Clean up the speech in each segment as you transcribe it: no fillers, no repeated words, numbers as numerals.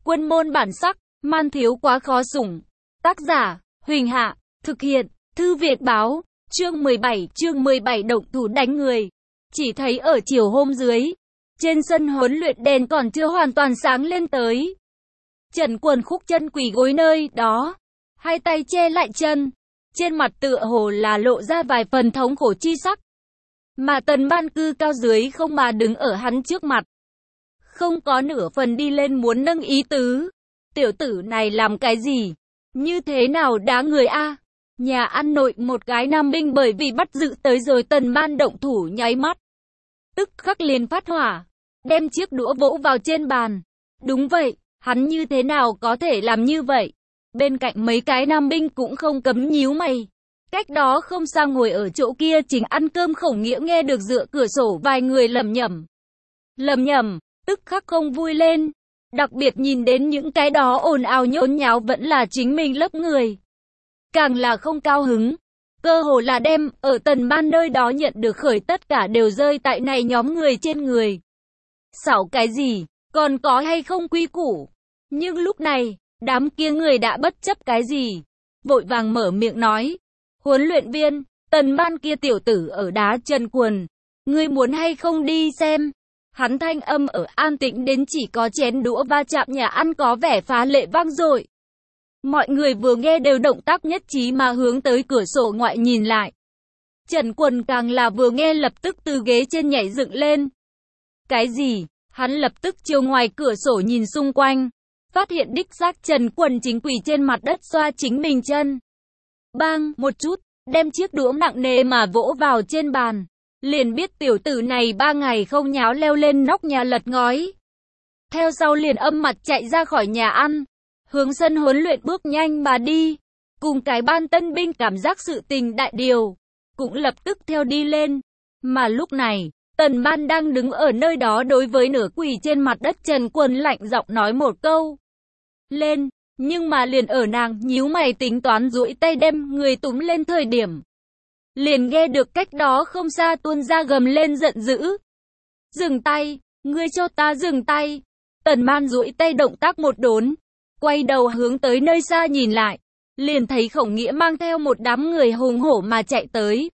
Quân môn bản sắc, man thiếu quá khó sủng. Tác giả, Huỳnh Hạ, thực hiện, Thư Viện Báo, chương 17 động thủ đánh người. Chỉ thấy ở chiều hôm dưới, trên sân huấn luyện đèn còn chưa hoàn toàn sáng lên tới. Trần Quần khúc chân quỳ gối nơi đó, hai tay che lại chân, trên mặt tựa hồ là lộ ra vài phần thống khổ chi sắc. Mà Tần Ban cư cao dưới không mà đứng ở hắn trước mặt, không có nửa phần đi lên muốn nâng ý tứ. Tiểu tử này làm cái gì? Như thế nào đá người a? Nhà ăn nội một cái nam binh bởi vì bắt giữ tới rồi Tần Ban động thủ nháy mắt, tức khắc liền phát hỏa, đem chiếc đũa vỗ vào trên bàn. Đúng vậy, hắn như thế nào có thể làm như vậy? Bên cạnh mấy cái nam binh cũng không cấm nhíu mày. Cách đó không xa ngồi ở chỗ kia chính ăn cơm Khổng Nghĩa nghe được dựa cửa sổ vài người lẩm nhẩm, tức khắc không vui lên. Đặc biệt nhìn đến những cái đó ồn ào nhốn nháo vẫn là chính mình lớp người, càng là không cao hứng. Cơ hồ là đem ở Tần Ban nơi đó nhận được khởi tất cả đều rơi tại này nhóm người trên người. Xảo cái gì, còn có hay không quy củ? Nhưng lúc này, đám kia người đã bất chấp cái gì, vội vàng mở miệng nói: huấn luyện viên, Tần Ban kia tiểu tử ở đá Trần Quần, ngươi muốn hay không đi xem? Hắn thanh âm ở an tĩnh đến chỉ có chén đũa va chạm nhà ăn có vẻ phá lệ vang dội. Mọi người vừa nghe đều động tác nhất trí mà hướng tới cửa sổ ngoại nhìn lại. Trần Quần càng là vừa nghe lập tức từ ghế trên nhảy dựng lên. Cái gì? Hắn lập tức chiều ngoài cửa sổ nhìn xung quanh, phát hiện đích xác Trần Quần chính quỳ trên mặt đất xoa chính mình chân. Bang một chút, đem chiếc đũa nặng nề mà vỗ vào trên bàn. Liền biết tiểu tử này 3 ngày không nháo leo lên nóc nhà lật ngói. Theo sau liền âm mặt chạy ra khỏi nhà ăn, hướng sân huấn luyện bước nhanh mà đi. Cùng cái ban tân binh cảm giác sự tình đại điều, cũng lập tức theo đi lên. Mà lúc này, Tần Ban đang đứng ở nơi đó đối với nửa quỳ trên mặt đất Trần Quần lạnh giọng nói một câu. Lên, nhưng mà liền ở nàng nhíu mày tính toán duỗi tay đem người túm lên thời điểm, liền nghe được cách đó không xa tuôn ra gầm lên giận dữ. Dừng tay, ngươi cho ta dừng tay. Tần Ban duỗi tay động tác một đốn, quay đầu hướng tới nơi xa nhìn lại, liền thấy Khổng Nghĩa mang theo một đám người hùng hổ mà chạy tới.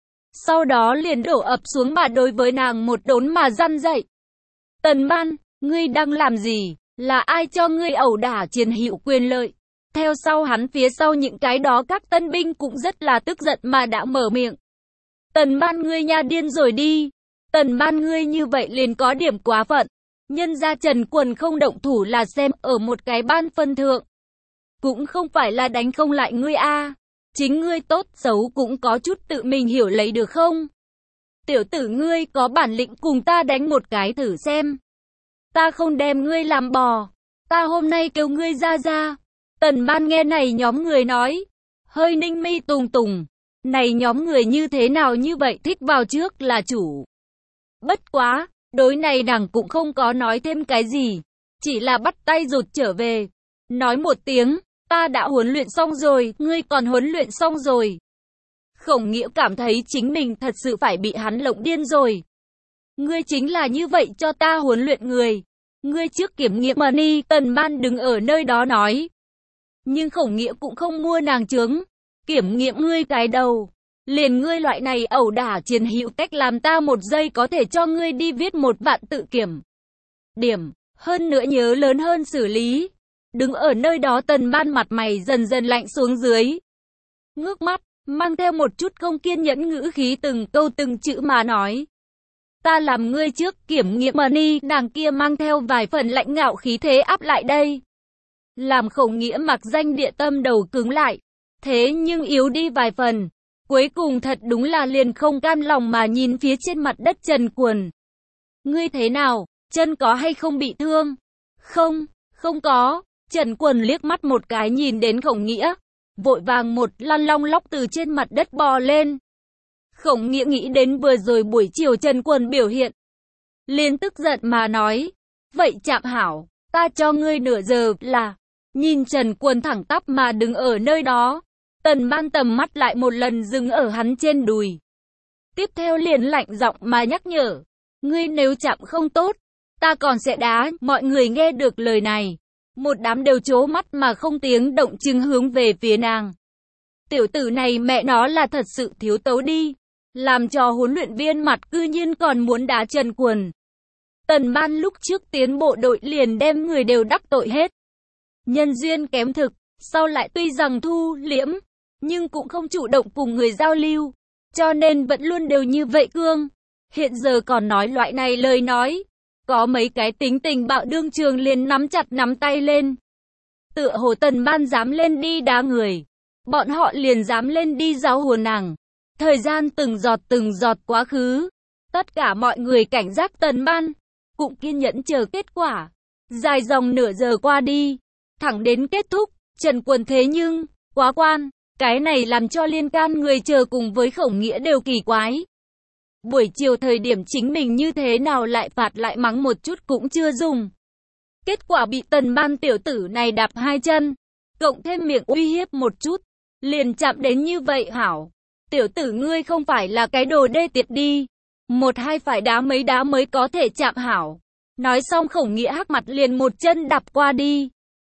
Sau đó liền đổ ập xuống mà đối với nàng một đốn mà răn dậy. Tần Ban, ngươi đang làm gì? Là ai cho ngươi ẩu đả chiến hữu quyền lợi? Theo sau hắn phía sau những cái đó các tân binh cũng rất là tức giận mà đã mở miệng. Tần Ban ngươi nha điên rồi đi. Tần Ban ngươi như vậy liền có điểm quá phận. Nhân ra Trần Quần không động thủ là xem ở một cái ban phân thượng, cũng không phải là đánh không lại ngươi a. Chính ngươi tốt xấu cũng có chút tự mình hiểu lấy được không? Tiểu tử ngươi có bản lĩnh cùng ta đánh một cái thử xem. Ta không đem ngươi làm bò. Ta hôm nay kêu ngươi ra ra. Tần Ban nghe này nhóm người nói, hơi ninh mi tùng tùng. Này nhóm người như thế nào như vậy thích vào trước là chủ. Bất quá, đối này nàng cũng không có nói thêm cái gì, chỉ là bắt tay rụt trở về. Nói một tiếng, ta đã huấn luyện xong rồi, ngươi còn huấn luyện xong rồi. Khổng Nghĩa cảm thấy chính mình thật sự phải bị hắn lộng điên rồi. Ngươi chính là như vậy cho ta huấn luyện người. Ngươi trước kiểm nghiệm mà đi, Tần Ban đứng ở nơi đó nói. Nhưng Khổng Nghĩa cũng không mua nàng chướng. Kiểm nghiệm ngươi cái đầu. Liền ngươi loại này ẩu đả chiến hữu cách làm ta một giây có thể cho ngươi đi viết 1 vạn tự kiểm điểm. Hơn nữa nhớ lớn hơn xử lý. Đứng ở nơi đó Tần Ban mặt mày dần dần lạnh xuống dưới. Ngước mắt, mang theo một chút không kiên nhẫn ngữ khí từng câu từng chữ mà nói. Ta làm ngươi trước kiểm nghiệm mà đi, nàng kia mang theo vài phần lạnh ngạo khí thế áp lại đây. Làm Khổng Nghĩa mặc danh địa tâm đầu cứng lại. Thế nhưng yếu đi vài phần. Cuối cùng thật đúng là liền không cam lòng mà nhìn phía trên mặt đất Trần Quần. Ngươi thế nào, chân có hay không bị thương? Không có. Trần Quần liếc mắt một cái nhìn đến Khổng Nghĩa, vội vàng một lăn long lóc từ trên mặt đất bò lên. Khổng Nghĩa nghĩ đến vừa rồi buổi chiều Trần Quần biểu hiện, liền tức giận mà nói, vậy chạm hảo, ta cho ngươi nửa giờ là. Nhìn Trần Quần thẳng tắp mà đứng ở nơi đó, Tần Ban tầm mắt lại một lần dừng ở hắn trên đùi. Tiếp theo liền lạnh giọng mà nhắc nhở, ngươi nếu chạm không tốt, ta còn sẽ đá. Mọi người nghe được lời này, Một đám đều trố mắt mà không tiếng động chừng hướng về phía nàng. Tiểu tử này mẹ nó là thật sự thiếu tấu đi. Làm cho huấn luyện viên mặt cư nhiên còn muốn đá Trần Quần. Tần Ban lúc trước tiến bộ đội liền đem người đều đắc tội hết. Nhân duyên kém thực, sau lại tuy rằng thu liễm, nhưng cũng không chủ động cùng người giao lưu. Cho nên vẫn luôn đều như vậy cương. Hiện giờ còn nói loại này lời nói. Có mấy cái tính tình bạo đương trường liền nắm chặt nắm tay lên. Tựa hồ Tần Ban dám lên đi đá người. Bọn họ liền dám lên đi giáo huấn nàng. Thời gian từng giọt quá khứ. Tất cả mọi người cảnh giác Tần Ban. Cũng kiên nhẫn chờ kết quả. Dài dòng nửa giờ qua đi. Thẳng đến kết thúc. Trần Quần thế nhưng, quá quan. Cái này làm cho liên can người chờ cùng với Khổng Nghĩa đều kỳ quái. Buổi chiều thời điểm chính mình như thế nào lại phạt lại mắng một chút cũng chưa dùng. Kết quả bị Tần Ban tiểu tử này đạp hai chân. Cộng thêm miệng uy hiếp một chút. Liền chạm đến như vậy hảo. Tiểu tử ngươi không phải là cái đồ đê tiệt đi. Một hai phải đá mấy đá mới có thể chạm hảo. Nói xong Khổng Nghĩa hắc mặt liền một chân đạp qua đi.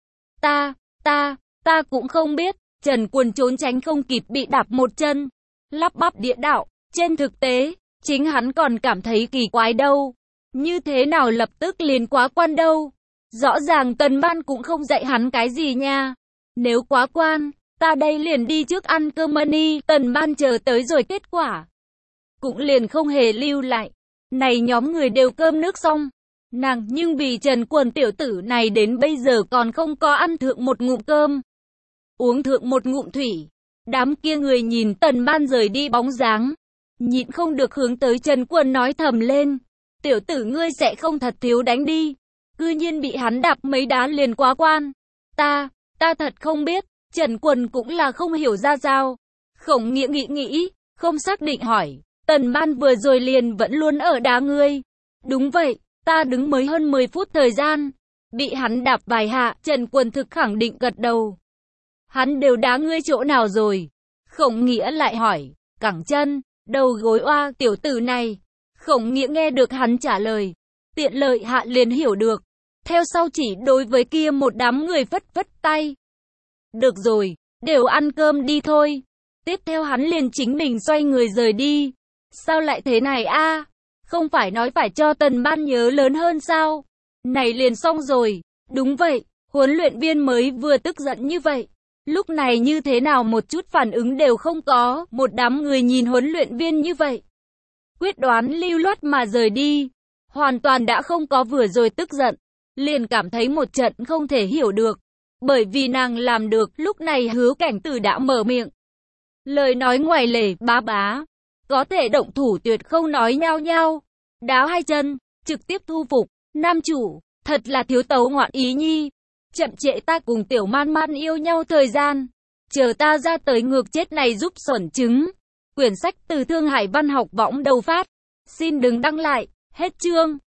Ta cũng không biết. Trần Quần trốn tránh không kịp bị đạp một chân. Lắp bắp địa đạo. Trên thực tế, chính hắn còn cảm thấy kỳ quái đâu. Như thế nào lập tức liền quá quan đâu. Rõ ràng Tần Ban cũng không dạy hắn cái gì nha. Nếu quá quan, ta đây liền đi trước ăn cơm money. Tần Ban chờ tới rồi kết quả. Cũng liền không hề lưu lại. Này nhóm người đều cơm nước xong. Nàng nhưng vì Trần Quần tiểu tử này đến bây giờ còn không có ăn thượng một ngụm cơm. Uống thượng một ngụm thủy. Đám kia người nhìn Tần Ban rời đi bóng dáng. Nhịn không được hướng tới Trần Quần nói thầm lên. Tiểu tử ngươi sẽ không thật thiếu đánh đi. Cư nhiên bị hắn đạp mấy đá liền quá quan. Ta thật không biết. Trần Quần cũng là không hiểu ra sao. Khổng Nghĩa nghĩ, không xác định hỏi. Tần Ban vừa rồi liền vẫn luôn ở đá ngươi. Đúng vậy, ta đứng mới hơn 10 phút thời gian. Bị hắn đạp vài hạ, Trần Quần thực khẳng định gật đầu. Hắn đều đá ngươi chỗ nào rồi? Khổng Nghĩa lại hỏi. Cẳng chân, đầu gối oa tiểu tử này. Khổng Nghĩa nghe được hắn trả lời. Tiện lợi hạ liền hiểu được. Theo sau chỉ đối với kia một đám người phất phất tay. Được rồi, đều ăn cơm đi thôi. Tiếp theo hắn liền chính mình xoay người rời đi. Sao lại thế này a? Không phải nói phải cho Tần Ban nhớ lớn hơn sao? Này liền xong rồi. Đúng vậy, huấn luyện viên mới vừa tức giận như vậy. Lúc này như thế nào một chút phản ứng đều không có. Một đám người nhìn huấn luyện viên như vậy. Quyết đoán lưu loát mà rời đi. Hoàn toàn đã không có vừa rồi tức giận. Liền cảm thấy một trận không thể hiểu được. Bởi vì nàng làm được. Lúc này Hứa Cảnh Tử đã mở miệng. Lời nói ngoài lề bá. Có thể động thủ tuyệt không nói nhao nhao. Đá hai chân. Trực tiếp thu phục. Nam chủ. Thật là thiếu tấu ngoạn ý nhi. Chậm trễ ta cùng Tiểu Man Man yêu nhau thời gian. Chờ ta ra tới ngược chết này giúp xuẩn trứng. Quyển sách từ Thương Hải Văn học võng đầu phát. Xin đừng đăng lại. Hết chương.